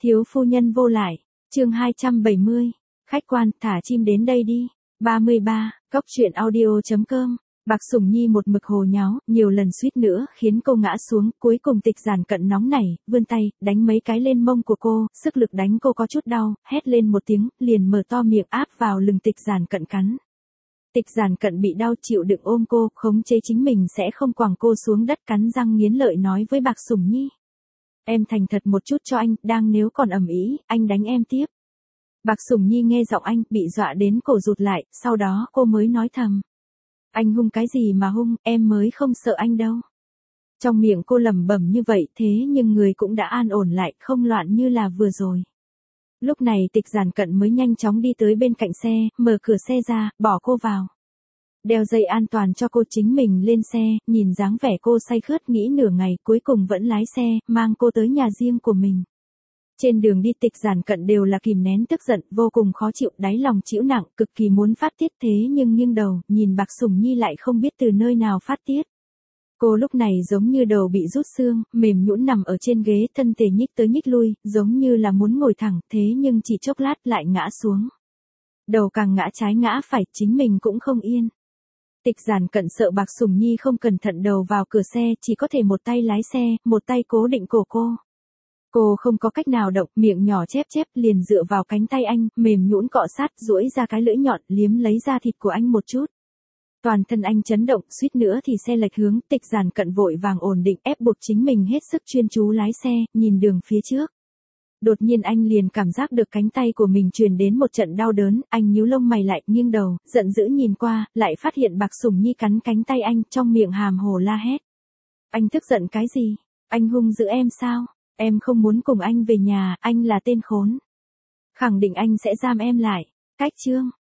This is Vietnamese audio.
Thiếu phu nhân vô lại, chương 270, khách quan, thả chim đến đây đi. 33, Cốc truyện audio.com. Bạc Sủng Nhi một mực hồ nháo, nhiều lần suýt nữa khiến cô ngã xuống, cuối cùng Tịch Giản Cận nóng nảy, vươn tay, đánh mấy cái lên mông của cô, sức lực đánh cô có chút đau, hét lên một tiếng, liền mở to miệng áp vào lưng Tịch Giản Cận cắn. Tịch Giản Cận bị đau chịu đựng ôm cô, khống chế chính mình sẽ không quẳng cô xuống đất, cắn răng nghiến lợi nói với Bạc Sủng Nhi. Em thành thật một chút cho anh, đang nếu còn ầm ĩ, anh đánh em tiếp. Bạc Sủng Nhi nghe giọng anh, bị dọa đến cổ rụt lại, sau đó cô mới nói thầm. Anh hung cái gì mà hung, em mới không sợ anh đâu. Trong miệng cô lẩm bẩm như vậy thế nhưng người cũng đã an ổn lại, không loạn như là vừa rồi. Lúc này Tịch Giản Cận mới nhanh chóng đi tới bên cạnh xe, mở cửa xe ra, bỏ cô vào. Đeo dây an toàn cho cô, chính mình lên xe, nhìn dáng vẻ cô say khướt nghĩ nửa ngày, cuối cùng vẫn lái xe, mang cô tới nhà riêng của mình. Trên đường đi Tịch Giản Cận đều là kìm nén tức giận, vô cùng khó chịu, đáy lòng chịu nặng, cực kỳ muốn phát tiết thế nhưng nghiêng đầu, nhìn Bạc Sủng Nhi lại không biết từ nơi nào phát tiết. Cô lúc này giống như đầu bị rút xương, mềm nhũn nằm ở trên ghế, thân thể nhích tới nhích lui, giống như là muốn ngồi thẳng, thế nhưng chỉ chốc lát lại ngã xuống. Đầu càng ngã trái ngã phải, chính mình cũng không yên. Tịch Giản Cận sợ Bạc Sủng Nhi không cẩn thận đầu vào cửa xe, chỉ có thể một tay lái xe, một tay cố định cổ cô. Cô không có cách nào động, miệng nhỏ chép chép liền dựa vào cánh tay anh, mềm nhũn cọ sát, duỗi ra cái lưỡi nhọn, liếm lấy da thịt của anh một chút. Toàn thân anh chấn động, suýt nữa thì xe lệch hướng, Tịch Giản Cận vội vàng ổn định, ép buộc chính mình hết sức chuyên chú lái xe, nhìn đường phía trước. Đột nhiên anh liền cảm giác được cánh tay của mình truyền đến một trận đau đớn, anh nhíu lông mày lại, nghiêng đầu, giận dữ nhìn qua, lại phát hiện Bạc Sủng Nhi cắn cánh tay anh, trong miệng hàm hồ la hét. Anh tức giận cái gì? Anh hung dữ em sao? Em không muốn cùng anh về nhà, anh là tên khốn. Khẳng định anh sẽ giam em lại. Cách chương.